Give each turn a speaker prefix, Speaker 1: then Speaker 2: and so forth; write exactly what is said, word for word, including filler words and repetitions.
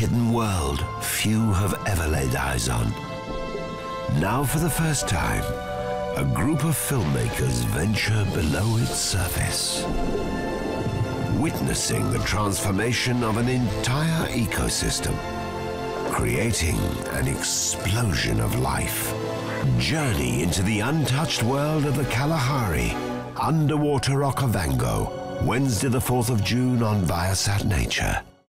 Speaker 1: hidden world few have ever laid eyes on. Now for the first time, a group of filmmakers venture below its surface, witnessing the transformation of an entire ecosystem, creating an explosion of life. Journey into the untouched world of the Kalahari, underwater Okavango, Wednesday the fourth of June on Viasat Nature.